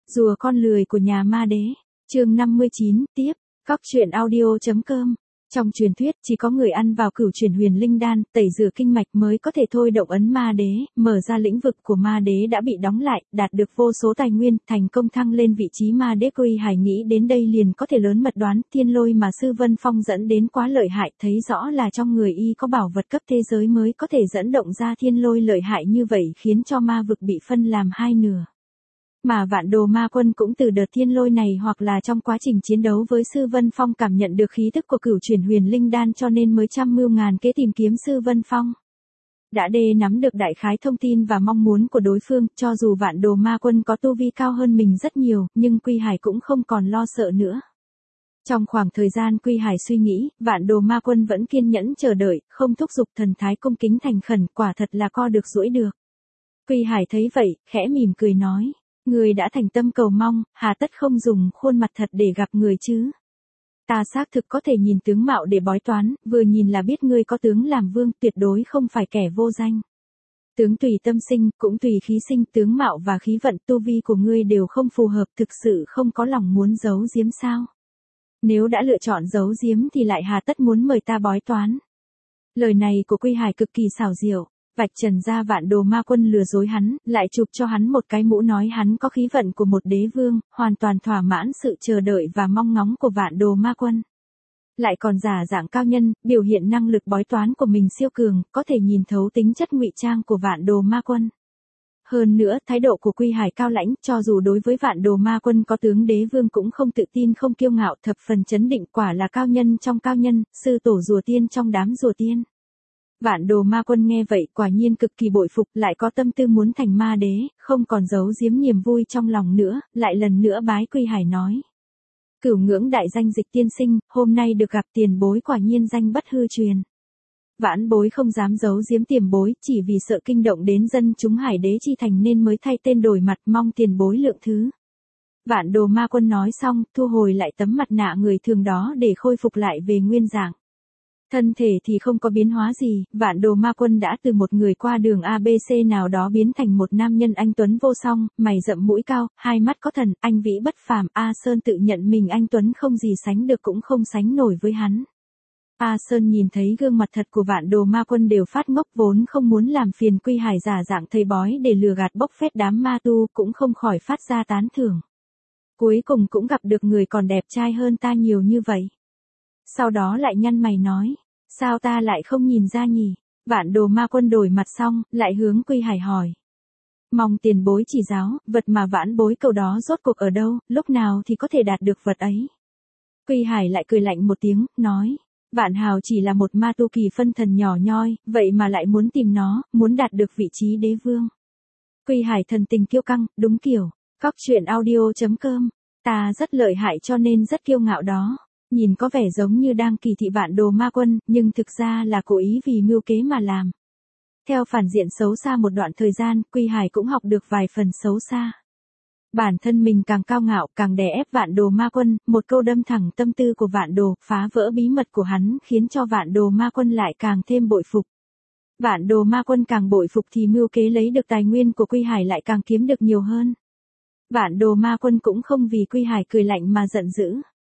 Rùa con lười của nhà ma đế, chương 59, tiếp, Cóc truyện audio.com. Trong truyền thuyết, chỉ có người ăn vào cửu chuyển huyền linh đan, tẩy rửa kinh mạch mới có thể thôi động ấn ma đế, mở ra lĩnh vực của ma đế đã bị đóng lại, đạt được vô số tài nguyên, thành công thăng lên vị trí ma đế. Quy Hải nghĩ đến đây liền có thể lớn mật đoán, thiên lôi mà Sư Vân Phong dẫn đến quá lợi hại, thấy rõ là trong người y có bảo vật cấp thế giới mới có thể dẫn động ra thiên lôi lợi hại như vậy, khiến cho ma vực bị phân làm hai nửa. Mà Vạn Đồ Ma Quân cũng từ đợt thiên lôi này hoặc là trong quá trình chiến đấu với Sư Vân Phong cảm nhận được khí tức của cửu chuyển huyền linh đan, cho nên mới trăm mưu ngàn kế tìm kiếm Sư Vân Phong. Đã nắm được đại khái thông tin và mong muốn của đối phương, cho dù Vạn Đồ Ma Quân có tu vi cao hơn mình rất nhiều, nhưng Quy Hải cũng không còn lo sợ nữa. Trong khoảng thời gian Quy Hải suy nghĩ, Vạn Đồ Ma Quân vẫn kiên nhẫn chờ đợi, không thúc giục, thần thái cung kính thành khẩn, quả thật là co được duỗi được. Quy Hải thấy vậy, khẽ mỉm cười nói: "Người đã thành tâm cầu mong, hà tất không dùng khuôn mặt thật để gặp người chứ? Ta xác thực có thể nhìn tướng mạo để bói toán, vừa nhìn là biết ngươi có tướng làm vương, tuyệt đối không phải kẻ vô danh. Tướng tùy tâm sinh, cũng tùy khí sinh, tướng mạo và khí vận tu vi của ngươi đều không phù hợp, thực sự không có lòng muốn giấu giếm sao? Nếu đã lựa chọn giấu giếm thì lại hà tất muốn mời ta bói toán?" Lời này của Quy Hải cực kỳ xảo diệu. Vạch trần ra Vạn Đồ Ma Quân lừa dối hắn, lại chụp cho hắn một cái mũ nói hắn có khí vận của một đế vương, hoàn toàn thỏa mãn sự chờ đợi và mong ngóng của Vạn Đồ Ma Quân. Lại còn giả dạng cao nhân, biểu hiện năng lực bói toán của mình siêu cường, có thể nhìn thấu tính chất ngụy trang của Vạn Đồ Ma Quân. Hơn nữa, thái độ của Quy Hải cao lãnh, cho dù đối với Vạn Đồ Ma Quân có tướng đế vương cũng không tự tin không kiêu ngạo, thập phần chấn định, quả là cao nhân trong cao nhân, sư tổ rùa tiên trong đám rùa tiên. Vạn Đồ Ma Quân nghe vậy quả nhiên cực kỳ bội phục, lại có tâm tư muốn thành ma đế, không còn giấu giếm niềm vui trong lòng nữa, lại lần nữa bái Quy Hải nói: "Cửu ngưỡng đại danh Dịch tiên sinh, hôm nay được gặp tiền bối quả nhiên danh bất hư truyền. Vãn bối không dám giấu giếm tiền bối, chỉ vì sợ kinh động đến dân chúng Hải Đế chi thành nên mới thay tên đổi mặt, mong tiền bối lượng thứ." Vạn Đồ Ma Quân nói xong, thu hồi lại tấm mặt nạ người thường đó để khôi phục lại về nguyên dạng. Thân thể thì không có biến hóa gì, Vạn Đồ Ma Quân đã từ một người qua đường ABC nào đó biến thành một nam nhân anh tuấn vô song, mày rậm mũi cao, hai mắt có thần, anh vĩ bất phàm. A Sơn tự nhận mình anh tuấn không gì sánh được cũng không sánh nổi với hắn. A Sơn nhìn thấy gương mặt thật của Vạn Đồ Ma Quân đều phát ngốc, vốn không muốn làm phiền Quy Hải giả dạng thầy bói để lừa gạt bốc phét đám ma tu, cũng không khỏi phát ra tán thưởng. Cuối cùng cũng gặp được người còn đẹp trai hơn ta nhiều như vậy. Sau đó lại nhăn mày nói: "Sao ta lại không nhìn ra nhỉ?" Vạn Đồ Ma Quân đổi mặt xong, lại hướng Quy Hải hỏi: "Mong tiền bối chỉ giáo, vật mà vãn bối cầu đó rốt cuộc ở đâu, lúc nào thì có thể đạt được vật ấy?" Quy Hải lại cười lạnh một tiếng, nói: "Vạn Hào chỉ là một ma tu kỳ phân thần nhỏ nhoi, vậy mà lại muốn tìm nó, muốn đạt được vị trí đế vương." Quy Hải thần tình kiêu căng, đúng kiểu, Cóc truyện audio.com. Ta rất lợi hại cho nên rất kiêu ngạo đó. Nhìn có vẻ giống như đang kỳ thị Vạn Đồ Ma Quân, nhưng thực ra là cố ý vì mưu kế mà làm. Theo phản diện xấu xa một đoạn thời gian, Quy Hải cũng học được vài phần xấu xa. Bản thân mình càng cao ngạo, càng đè ép Vạn Đồ Ma Quân, một câu đâm thẳng tâm tư của Vạn Đồ, phá vỡ bí mật của hắn, khiến cho Vạn Đồ Ma Quân lại càng thêm bội phục. Vạn Đồ Ma Quân càng bội phục thì mưu kế lấy được tài nguyên của Quy Hải lại càng kiếm được nhiều hơn. Vạn Đồ Ma Quân cũng không vì Quy Hải cười lạnh mà giận dữ.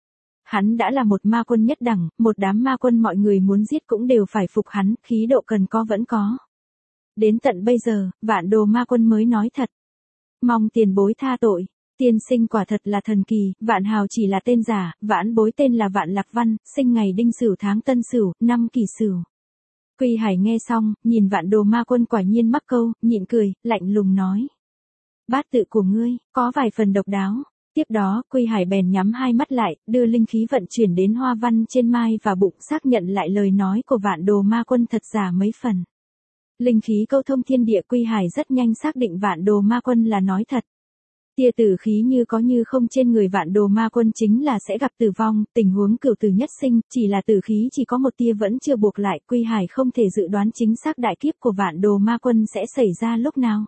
Hắn đã là một ma quân nhất đẳng, một đám ma quân mọi người muốn giết cũng đều phải phục hắn, khí độ cần có vẫn có. Đến tận bây giờ, Vạn Đồ Ma Quân mới nói thật: "Mong tiền bối tha tội, tiên sinh quả thật là thần kỳ, Vạn Hào chỉ là tên giả, vãn bối tên là Vạn Lạc Văn, sinh ngày Đinh Sửu tháng Tân Sửu, năm Kỷ Sửu." Quy Hải nghe xong, nhìn Vạn Đồ Ma Quân quả nhiên mắc câu, nhịn cười, lạnh lùng nói: "Bát tự của ngươi, có vài phần độc đáo." Tiếp đó, Quy Hải bèn nhắm hai mắt lại, đưa linh khí vận chuyển đến hoa văn trên mai và bụng, xác nhận lại lời nói của Vạn Đồ Ma Quân thật giả mấy phần. Linh khí câu thông thiên địa, Quy Hải rất nhanh xác định Vạn Đồ Ma Quân là nói thật. Tia tử khí như có như không trên người Vạn Đồ Ma Quân chính là sẽ gặp tử vong, tình huống cửu tử nhất sinh, chỉ là tử khí chỉ có một tia vẫn chưa buộc lại, Quy Hải không thể dự đoán chính xác đại kiếp của Vạn Đồ Ma Quân sẽ xảy ra lúc nào.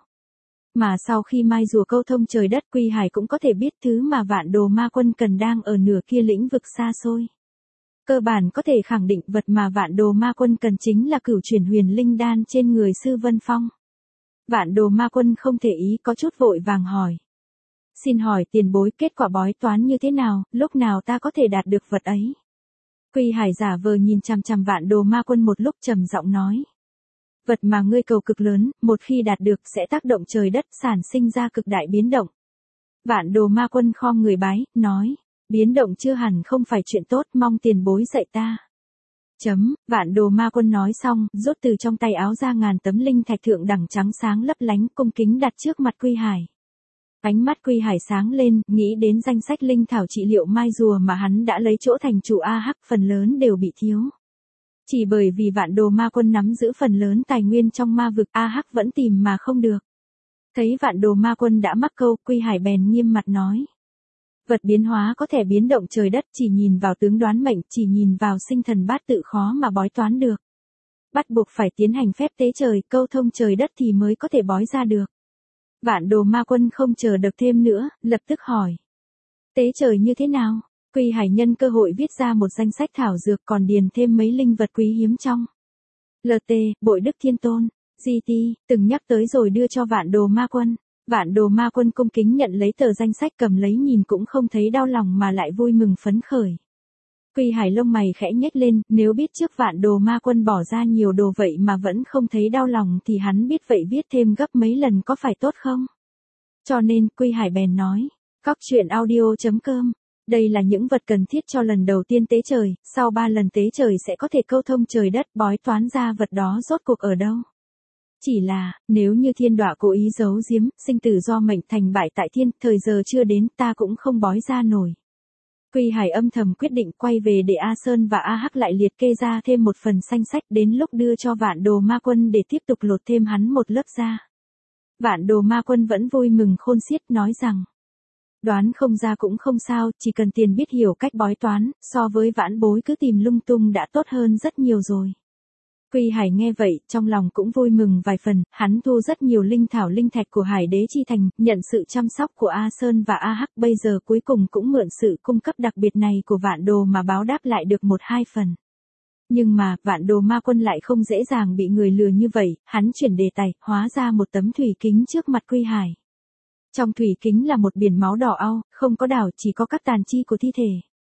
Mà sau khi mai rùa câu thông trời đất, Quy Hải cũng có thể biết thứ mà Vạn Đồ Ma Quân cần đang ở nửa kia lĩnh vực xa xôi. Cơ bản có thể khẳng định vật mà Vạn Đồ Ma Quân cần chính là cửu chuyển huyền linh đan trên người Sư Vân Phong. Vạn Đồ Ma Quân không thể ý, có chút vội vàng hỏi: Xin hỏi tiền bối kết quả bói toán như thế nào, lúc nào ta có thể đạt được vật ấy? Quy Hải giả vờ nhìn chằm chằm Vạn Đồ Ma Quân một lúc trầm giọng nói. Vật mà ngươi cầu cực lớn, một khi đạt được sẽ tác động trời đất sản sinh ra cực đại biến động. Vạn Đồ Ma Quân khom người bái, nói, biến động chưa hẳn không phải chuyện tốt, mong tiền bối dạy ta. Vạn Đồ Ma Quân nói xong, rút từ trong tay áo ra ngàn tấm linh thạch thượng đẳng trắng sáng lấp lánh, cung kính đặt trước mặt Quy Hải. Ánh mắt Quy Hải sáng lên, nghĩ đến danh sách linh thảo trị liệu mai rùa mà hắn đã lấy chỗ thành chủ AH, phần lớn đều bị thiếu. Chỉ bởi vì Vạn Đồ Ma Quân nắm giữ phần lớn tài nguyên trong ma vực, AH vẫn tìm mà không được. Thấy Vạn Đồ Ma Quân đã mắc câu, Quy Hải bèn nghiêm mặt nói. Vật biến hóa có thể biến động trời đất, chỉ nhìn vào tướng đoán mệnh, chỉ nhìn vào sinh thần bát tự khó mà bói toán được. Bắt buộc phải tiến hành phép tế trời, câu thông trời đất thì mới có thể bói ra được. Vạn Đồ Ma Quân không chờ được thêm nữa, lập tức hỏi. Tế trời như thế nào? Quy Hải nhân cơ hội viết ra một danh sách thảo dược, còn điền thêm mấy linh vật quý hiếm trong. LT, Bội Đức Thiên Tôn, GT, từng nhắc tới rồi đưa cho Vạn Đồ Ma Quân. Vạn Đồ Ma Quân cung kính nhận lấy tờ danh sách, cầm lấy nhìn cũng không thấy đau lòng mà lại vui mừng phấn khởi. Quy Hải lông mày khẽ nhếch lên, nếu biết trước Vạn Đồ Ma Quân bỏ ra nhiều đồ vậy mà vẫn không thấy đau lòng thì hắn biết vậy viết thêm gấp mấy lần có phải tốt không? Cho nên, Quy Hải bèn nói, coctruyện.audio.com, đây là những vật cần thiết cho lần đầu tiên tế trời, sau 3 lần tế trời sẽ có thể câu thông trời đất, bói toán ra vật đó rốt cuộc ở đâu. Chỉ là, nếu như thiên đọa cố ý giấu giếm, sinh tử do mệnh thành bại tại thiên, thời giờ chưa đến ta cũng không bói ra nổi. Quy Hải âm thầm quyết định quay về để A Sơn và A Hắc lại liệt kê ra thêm một phần danh sách, đến lúc đưa cho Vạn Đồ Ma Quân để tiếp tục lột thêm hắn một lớp da. Vạn Đồ Ma Quân vẫn vui mừng khôn xiết, nói rằng, đoán không ra cũng không sao, chỉ cần tiền biết hiểu cách bói toán, so với vãn bối cứ tìm lung tung đã tốt hơn rất nhiều rồi. Quy Hải nghe vậy, trong lòng cũng vui mừng vài phần, hắn thu rất nhiều linh thảo linh thạch của Hải Đế Chi Thành, nhận sự chăm sóc của A Sơn và A Hắc, bây giờ cuối cùng cũng mượn sự cung cấp đặc biệt này của Vạn Đồ mà báo đáp lại được 1-2 phần. Nhưng mà, Vạn Đồ Ma Quân lại không dễ dàng bị người lừa như vậy, hắn chuyển đề tài, hóa ra một tấm thủy kính trước mặt Quy Hải. Trong thủy kính là một biển máu đỏ au, không có đảo, chỉ có các tàn chi của thi thể.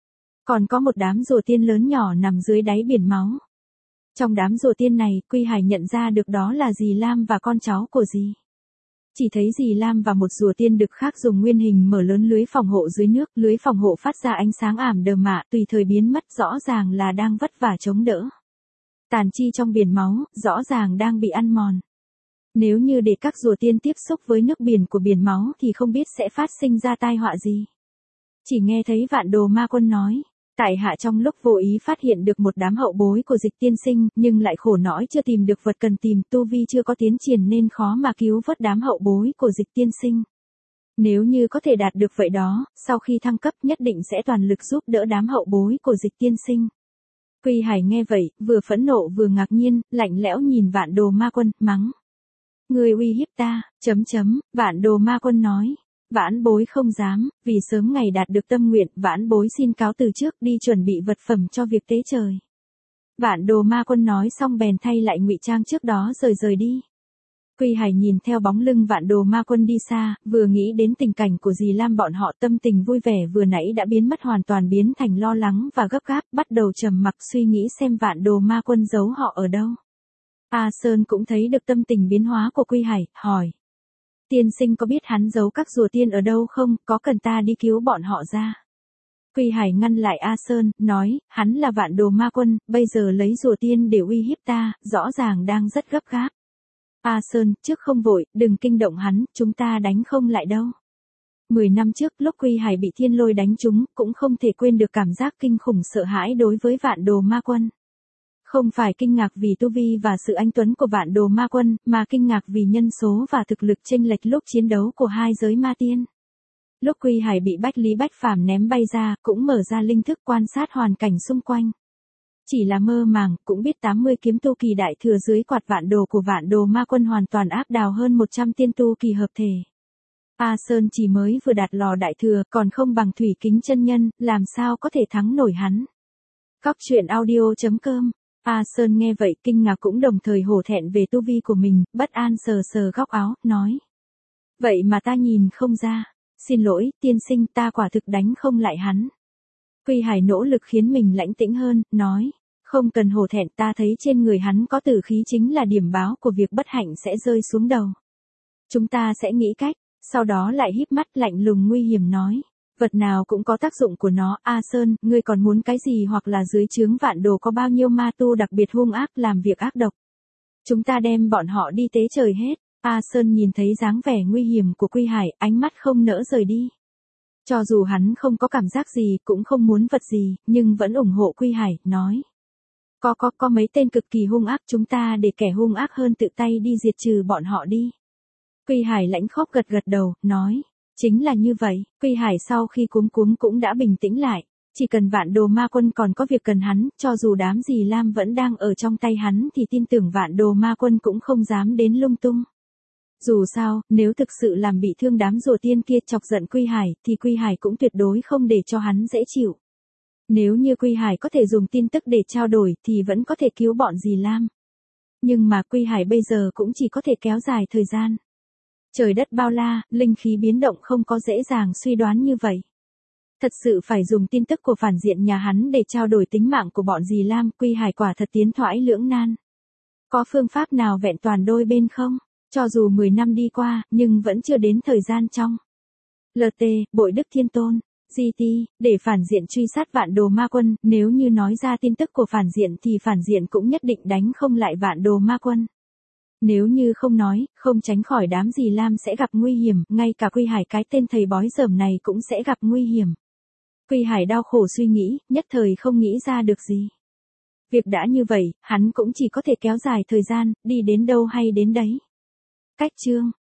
Còn có một đám rùa tiên lớn nhỏ nằm dưới đáy biển máu. Trong đám rùa tiên này, Quy Hải nhận ra được đó là dì Lam và con cháu của dì. Chỉ thấy dì Lam và một rùa tiên đực khác dùng nguyên hình mở lớn lưới phòng hộ dưới nước, lưới phòng hộ phát ra ánh sáng ảm đờ mạ, tùy thời biến mất, rõ ràng là đang vất vả chống đỡ. Tàn chi trong biển máu, rõ ràng đang bị ăn mòn. Nếu như để các rùa tiên tiếp xúc với nước biển của biển máu thì không biết sẽ phát sinh ra tai họa gì. Chỉ nghe thấy Vạn Đồ Ma Quân nói. Tại hạ trong lúc vô ý phát hiện được một đám hậu bối của Dịch tiên sinh, nhưng lại khổ nỗi chưa tìm được vật cần tìm, tu vi chưa có tiến triển nên khó mà cứu vớt đám hậu bối của Dịch tiên sinh. Nếu như có thể đạt được vậy đó, sau khi thăng cấp nhất định sẽ toàn lực giúp đỡ đám hậu bối của Dịch tiên sinh. Quy Hải nghe vậy, vừa phẫn nộ vừa ngạc nhiên, lạnh lẽo nhìn Vạn Đồ Ma Quân, mắng. Người uy hiếp ta, Vạn Đồ Ma Quân nói. Vãn bối không dám, vì sớm ngày đạt được tâm nguyện, vãn bối xin cáo từ trước đi chuẩn bị vật phẩm cho việc tế trời. Vạn Đồ Ma Quân nói xong bèn thay lại ngụy trang trước đó rời đi. Quy Hải nhìn theo bóng lưng Vạn Đồ Ma Quân đi xa, vừa nghĩ đến tình cảnh của dì Lam bọn họ, tâm tình vui vẻ vừa nãy đã biến mất hoàn toàn, biến thành lo lắng và gấp gáp, bắt đầu trầm mặc suy nghĩ xem Vạn Đồ Ma Quân giấu họ ở đâu. A Sơn cũng thấy được tâm tình biến hóa của Quy Hải, hỏi. Tiên sinh có biết hắn giấu các rùa tiên ở đâu không, có cần ta đi cứu bọn họ ra? Quy Hải ngăn lại A Sơn, nói, hắn là Vạn Đồ Ma Quân, bây giờ lấy rùa tiên để uy hiếp ta, rõ ràng đang rất gấp gáp. A Sơn, trước không vội, đừng kinh động hắn, chúng ta đánh không lại đâu. 10 năm trước, lúc Quy Hải bị thiên lôi đánh trúng, cũng không thể quên được cảm giác kinh khủng sợ hãi đối với Vạn Đồ Ma Quân. Không phải kinh ngạc vì tu vi và sự anh tuấn của Vạn Đồ Ma Quân, mà kinh ngạc vì nhân số và thực lực chênh lệch lúc chiến đấu của hai giới ma tiên. Lúc Quy Hải bị Bách Lý Bách Phàm ném bay ra, cũng mở ra linh thức quan sát hoàn cảnh xung quanh. Chỉ là mơ màng, cũng biết 80 kiếm tu kỳ đại thừa dưới quạt Vạn Đồ của Vạn Đồ Ma Quân hoàn toàn áp đảo hơn 100 tiên tu kỳ hợp thể. A Sơn chỉ mới vừa đạt lò đại thừa, còn không bằng thủy kính chân nhân, làm sao có thể thắng nổi hắn. Coctruyện.audio.com. A Sơn nghe vậy kinh ngạc cũng đồng thời hổ thẹn về tu vi của mình, bất an sờ sờ góc áo, nói. Vậy mà ta nhìn không ra, Xin lỗi, tiên sinh, ta quả thực đánh không lại hắn. Quy Hải nỗ lực khiến mình lãnh tĩnh hơn, nói. Không cần hổ thẹn, ta thấy trên người hắn có tử khí chính là điểm báo của việc bất hạnh sẽ rơi xuống đầu. Chúng ta sẽ nghĩ cách, sau đó lại híp mắt lạnh lùng nguy hiểm nói. Vật nào cũng có tác dụng của nó, A Sơn, ngươi còn muốn cái gì hoặc là dưới trướng vạn đồ có bao nhiêu ma tu đặc biệt hung ác làm việc ác độc. Chúng ta đem bọn họ đi tế trời hết. A Sơn nhìn thấy dáng vẻ nguy hiểm của Quy Hải, ánh mắt không nỡ rời đi. Cho dù hắn không có cảm giác gì, cũng không muốn vật gì, nhưng vẫn ủng hộ Quy Hải, nói. Có mấy tên cực kỳ hung ác, chúng ta để kẻ hung ác hơn tự tay đi diệt trừ bọn họ đi. Quy Hải lãnh khốc gật đầu, nói. Chính là như vậy, Quy Hải sau khi cuống cũng đã bình tĩnh lại. Chỉ cần vạn đồ ma quân còn có việc cần hắn, cho dù đám dì Lam vẫn đang ở trong tay hắn thì tin tưởng vạn đồ ma quân cũng không dám đến lung tung. Dù sao, nếu thực sự làm bị thương đám rùa tiên kia chọc giận Quy Hải, thì Quy Hải cũng tuyệt đối không để cho hắn dễ chịu. Nếu như Quy Hải có thể dùng tin tức để trao đổi thì vẫn có thể cứu bọn dì Lam. Nhưng mà Quy Hải bây giờ cũng chỉ có thể kéo dài thời gian. Trời đất bao la, linh khí biến động không có dễ dàng suy đoán như vậy. Thật sự phải dùng tin tức của phản diện nhà hắn để trao đổi tính mạng của bọn dì Lam, Quy Hải quả thật tiến thoái lưỡng nan. Có phương pháp nào vẹn toàn đôi bên không? Cho dù 10 năm đi qua, nhưng vẫn chưa đến thời gian trong. LT, Bội Đức Thiên Tôn, GT, để phản diện truy sát vạn đồ ma quân, nếu như nói ra tin tức của phản diện thì phản diện cũng nhất định đánh không lại vạn đồ ma quân. Nếu như không nói, không tránh khỏi đám dì Lam sẽ gặp nguy hiểm, ngay cả Quy Hải cái tên thầy bói dởm này cũng sẽ gặp nguy hiểm. Quy Hải đau khổ suy nghĩ, nhất thời không nghĩ ra được gì. Việc đã như vậy, hắn cũng chỉ có thể kéo dài thời gian, đi đến đâu hay đến đấy. Cách chương